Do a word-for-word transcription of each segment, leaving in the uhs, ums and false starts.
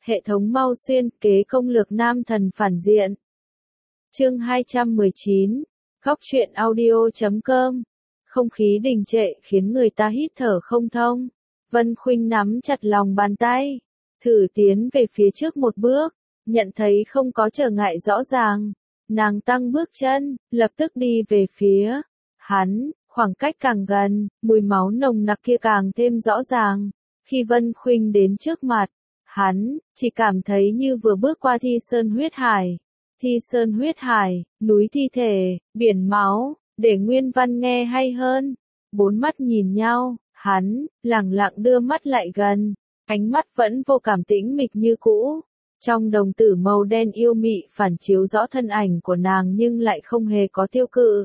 Hệ thống mau xuyên kế công lược nam thần phản diện. Chương hai trăm mười chín, Góc truyện audio chấm com. Không khí đình trệ khiến người ta hít thở không thông. Vân Khuynh nắm chặt lòng bàn tay, thử tiến về phía trước một bước, nhận thấy không có trở ngại rõ ràng. Nàng tăng bước chân, lập tức đi về phía hắn, khoảng cách càng gần, mùi máu nồng nặc kia càng thêm rõ ràng. Khi Vân Khuynh đến trước mặt hắn, chỉ cảm thấy như vừa bước qua Thi Sơn huyết hải. Thi Sơn huyết hải, núi thi thể, biển máu, để Nguyên Văn nghe hay hơn. Bốn mắt nhìn nhau, hắn lẳng lặng đưa mắt lại gần, ánh mắt vẫn vô cảm tĩnh mịch như cũ. Trong đồng tử màu đen yêu mị phản chiếu rõ thân ảnh của nàng nhưng lại không hề có tiêu cự.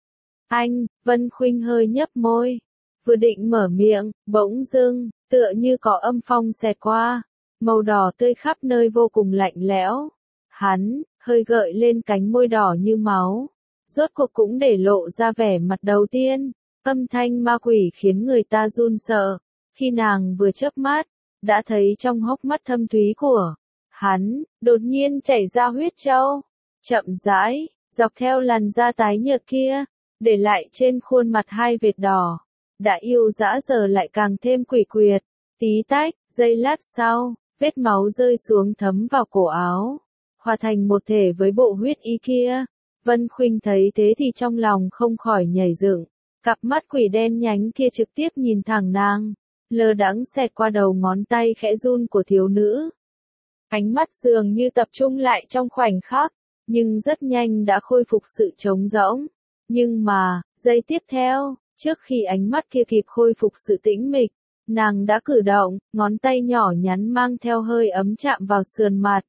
Anh, Vân Khuynh hơi nhấp môi, vừa định mở miệng, bỗng dưng, tựa như có âm phong xẹt qua, màu đỏ tươi khắp nơi vô cùng lạnh lẽo. Hắn hơi gợi lên cánh môi đỏ như máu, rốt cuộc cũng để lộ ra vẻ mặt đầu tiên. Âm thanh ma quỷ khiến người ta run sợ, khi nàng vừa chớp mắt, đã thấy trong hốc mắt thâm thúy của hắn đột nhiên chảy ra huyết châu, chậm rãi dọc theo làn da tái nhợt kia, để lại trên khuôn mặt hai vệt đỏ. Đã yêu dã giờ lại càng thêm quỷ quyệt. Tí tách, giây lát sau, vết máu rơi xuống thấm vào cổ áo, hòa thành một thể với bộ huyết y kia. Vân Khuynh thấy thế thì trong lòng không khỏi nhảy dựng. Cặp mắt quỷ đen nhánh kia trực tiếp nhìn thẳng nàng, lơ đãng xẹt qua đầu ngón tay khẽ run của thiếu nữ. Ánh mắt dường như tập trung lại trong khoảnh khắc, nhưng rất nhanh đã khôi phục sự trống rỗng. Nhưng mà, giây tiếp theo, trước khi ánh mắt kia kịp khôi phục sự tĩnh mịch, nàng đã cử động, ngón tay nhỏ nhắn mang theo hơi ấm chạm vào sườn mặt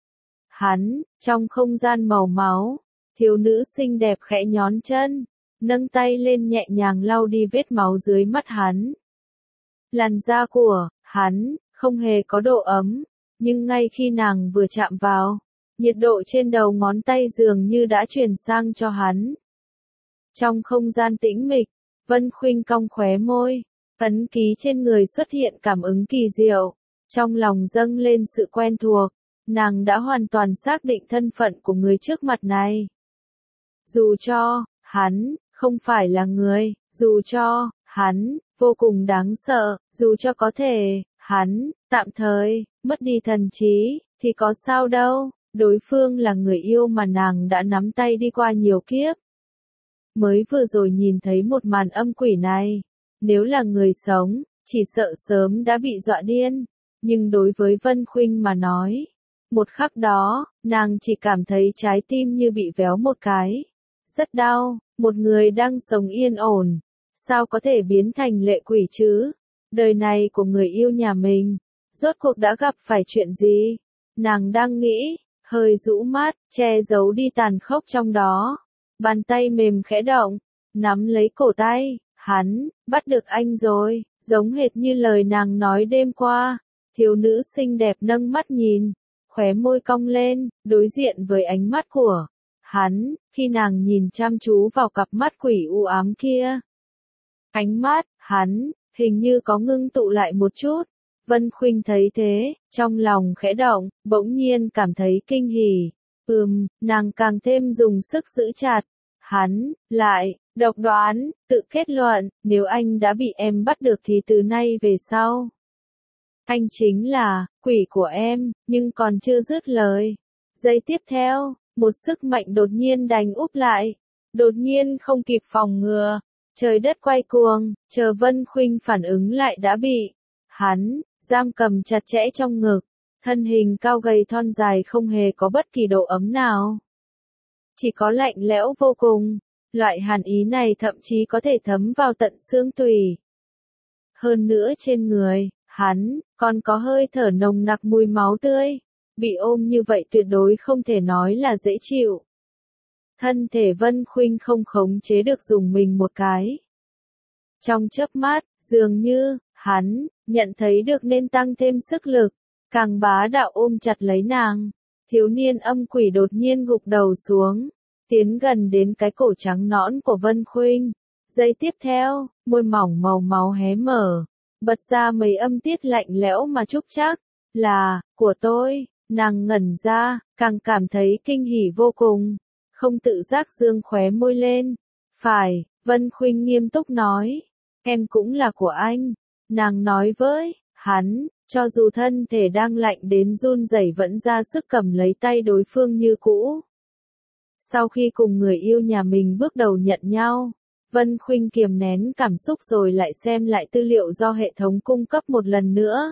hắn. Trong không gian màu máu, thiếu nữ xinh đẹp khẽ nhón chân, nâng tay lên nhẹ nhàng lau đi vết máu dưới mắt hắn. Làn da của hắn không hề có độ ấm, nhưng ngay khi nàng vừa chạm vào, nhiệt độ trên đầu ngón tay dường như đã chuyển sang cho hắn. Trong không gian tĩnh mịch, Vân Khuynh cong khóe môi, ấn ký trên người xuất hiện cảm ứng kỳ diệu, trong lòng dâng lên sự quen thuộc, nàng đã hoàn toàn xác định thân phận của người trước mặt này. Dù cho hắn không phải là người, dù cho hắn vô cùng đáng sợ, dù cho có thể hắn tạm thời mất đi thần trí, thì có sao đâu, đối phương là người yêu mà nàng đã nắm tay đi qua nhiều kiếp. Mới vừa rồi nhìn thấy một màn âm quỷ này, nếu là người sống, chỉ sợ sớm đã bị dọa điên, nhưng đối với Vân Khuynh mà nói, một khắc đó, nàng chỉ cảm thấy trái tim như bị véo một cái, rất đau. Một người đang sống yên ổn, sao có thể biến thành lệ quỷ chứ? Đời này của người yêu nhà mình, rốt cuộc đã gặp phải chuyện gì? Nàng đang nghĩ, hơi rũ mắt, che giấu đi tàn khốc trong đó. Bàn tay mềm khẽ động, nắm lấy cổ tay, hắn, bắt được anh rồi, giống hệt như lời nàng nói đêm qua. Thiếu nữ xinh đẹp nâng mắt nhìn, khóe môi cong lên, đối diện với ánh mắt của hắn, khi nàng nhìn chăm chú vào cặp mắt quỷ u ám kia. Ánh mắt hắn hình như có ngưng tụ lại một chút. Vân Khuynh thấy thế, trong lòng khẽ động, bỗng nhiên cảm thấy kinh hỉ. Ừm, nàng càng thêm dùng sức giữ chặt hắn lại, độc đoán, tự kết luận, nếu anh đã bị em bắt được thì từ nay về sau, anh chính là quỷ của em. Nhưng còn chưa dứt lời, giây tiếp theo, một sức mạnh đột nhiên đánh úp lại, đột nhiên không kịp phòng ngừa, trời đất quay cuồng, chờ Vân Khuynh phản ứng lại đã bị hắn giam cầm chặt chẽ trong ngực, thân hình cao gầy thon dài không hề có bất kỳ độ ấm nào, chỉ có lạnh lẽo vô cùng. Loại hàn ý này thậm chí có thể thấm vào tận xương tủy. Hơn nữa trên người hắn còn có hơi thở nồng nặc mùi máu tươi. Bị ôm như vậy tuyệt đối không thể nói là dễ chịu. Thân thể Vân Khuynh không khống chế được dùng mình một cái. Trong chớp mắt, dường như hắn nhận thấy được nên tăng thêm sức lực, càng bá đạo ôm chặt lấy nàng. Thiếu niên âm quỷ đột nhiên gục đầu xuống, tiến gần đến cái cổ trắng nõn của Vân Khuynh. Giây tiếp theo, môi mỏng màu máu hé mở, bật ra mấy âm tiết lạnh lẽo mà trúc trắc. là, của tôi, nàng ngẩn ra, càng cảm thấy kinh hỉ vô cùng, không tự giác dương khóe môi lên. Phải, Vân Khuynh nghiêm túc nói, em cũng là của anh, nàng nói với hắn, cho dù thân thể đang lạnh đến run rẩy vẫn ra sức cầm lấy tay đối phương như cũ. Sau khi cùng người yêu nhà mình bước đầu nhận nhau, Vân Khuynh kiềm nén cảm xúc rồi lại xem lại tư liệu do hệ thống cung cấp một lần nữa.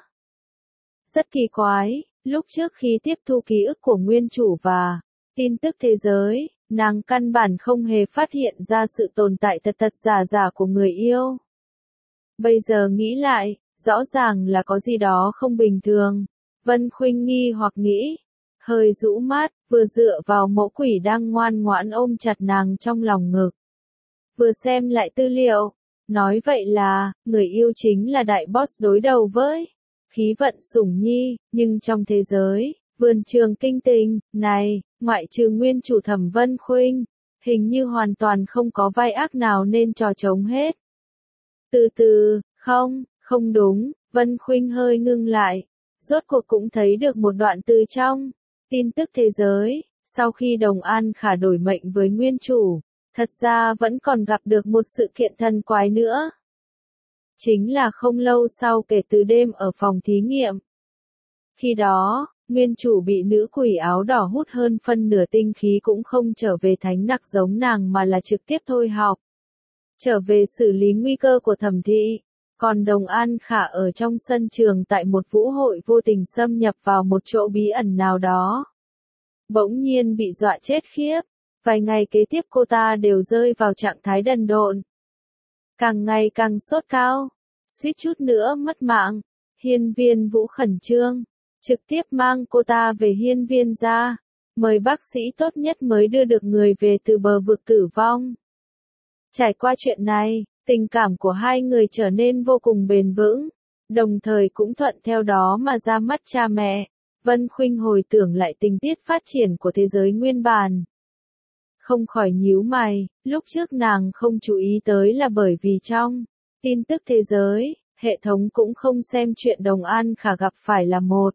Rất kỳ quái, lúc trước khi tiếp thu ký ức của nguyên chủ và tin tức thế giới, nàng căn bản không hề phát hiện ra sự tồn tại thật thật giả giả của người yêu. Bây giờ nghĩ lại, rõ ràng là có gì đó không bình thường. Vân Khuynh nghi hoặc nghĩ, hơi rũ mắt, vừa dựa vào mẫu quỷ đang ngoan ngoãn ôm chặt nàng trong lòng ngực. Vừa xem lại tư liệu, nói vậy là, người yêu chính là đại boss đối đầu với khí vận Sủng Nhi, nhưng trong thế giới, vườn trường kinh tình, này, ngoại trừ nguyên chủ Thẩm Vân Khuynh, hình như hoàn toàn không có vai ác nào nên trò trống hết. Từ từ, không, không đúng, Vân Khuynh hơi ngưng lại, rốt cuộc cũng thấy được một đoạn từ trong tin tức thế giới, sau khi Đồng An Khả đổi mệnh với nguyên chủ, thật ra vẫn còn gặp được một sự kiện thần quái nữa. Chính là không lâu sau kể từ đêm ở phòng thí nghiệm. Khi đó, nguyên chủ bị nữ quỷ áo đỏ hút hơn phân nửa tinh khí cũng không trở về thánh nặc giống nàng mà là trực tiếp thôi học. Trở về xử lý nguy cơ của Thẩm thị. Còn Đồng An Khả ở trong sân trường tại một vũ hội vô tình xâm nhập vào một chỗ bí ẩn nào đó. Bỗng nhiên bị dọa chết khiếp. Vài ngày kế tiếp cô ta đều rơi vào trạng thái đần độn. Càng ngày càng sốt cao. Suýt chút nữa mất mạng. Hiên Viên Vũ khẩn trương. Trực tiếp mang cô ta về hiên viên ra. Mời bác sĩ tốt nhất mới đưa được người về từ bờ vực tử vong. Trải qua chuyện này, tình cảm của hai người trở nên vô cùng bền vững, đồng thời cũng thuận theo đó mà ra mắt cha mẹ. Vân Khuynh hồi tưởng lại tình tiết phát triển của thế giới nguyên bản. Không khỏi nhíu mày, lúc trước nàng không chú ý tới là bởi vì trong tin tức thế giới, hệ thống cũng không xem chuyện Đồng An Khả gặp phải là một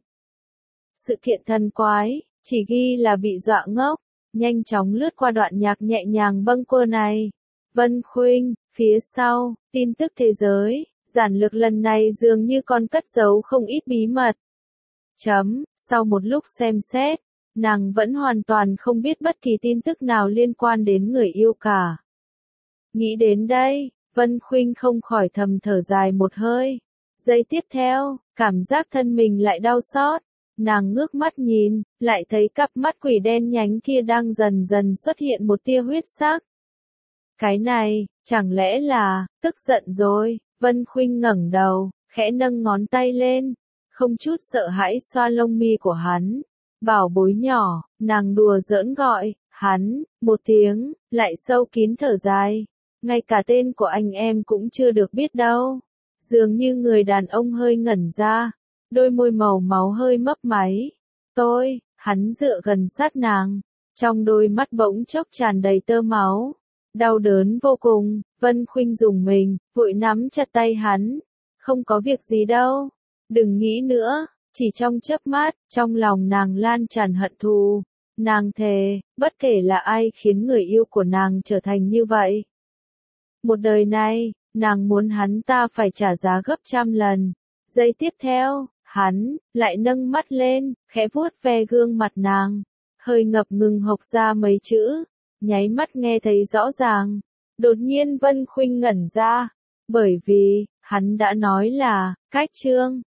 sự kiện thần quái, chỉ ghi là bị dọa ngốc, nhanh chóng lướt qua đoạn nhạc nhẹ nhàng bâng quơ này. Vân Khuynh, phía sau, tin tức thế giới, giản lược lần này dường như còn cất giấu không ít bí mật. Chấm, sau một lúc xem xét, nàng vẫn hoàn toàn không biết bất kỳ tin tức nào liên quan đến người yêu cả. Nghĩ đến đây, Vân Khuynh không khỏi thầm thở dài một hơi. Giây tiếp theo, cảm giác thân mình lại đau xót. Nàng ngước mắt nhìn, lại thấy cặp mắt quỷ đen nhánh kia đang dần dần xuất hiện một tia huyết sắc. Cái này, chẳng lẽ là, tức giận rồi, Vân Khuynh ngẩng đầu, khẽ nâng ngón tay lên, không chút sợ hãi xoa lông mi của hắn. Bảo bối nhỏ, nàng đùa giỡn gọi, hắn, một tiếng, lại sâu kín thở dài. Ngay cả tên của anh em cũng chưa được biết đâu. Dường như người đàn ông hơi ngẩn ra, đôi môi màu máu hơi mấp máy. Tôi, hắn dựa gần sát nàng, trong đôi mắt bỗng chốc tràn đầy tơ máu. Đau đớn vô cùng, Vân Khuynh dùng mình, vội nắm chặt tay hắn. Không có việc gì đâu, đừng nghĩ nữa, chỉ trong chớp mắt, trong lòng nàng lan tràn hận thù. Nàng thề, bất kể là ai khiến người yêu của nàng trở thành như vậy. Một đời này, nàng muốn hắn ta phải trả giá gấp trăm lần. Giây tiếp theo, hắn, lại nâng mắt lên, khẽ vuốt ve gương mặt nàng. Hơi ngập ngừng hộc ra mấy chữ. Nháy mắt nghe thấy rõ ràng. Đột nhiên Vân Khuynh ngẩn ra. Bởi vì, hắn đã nói là, cách chương.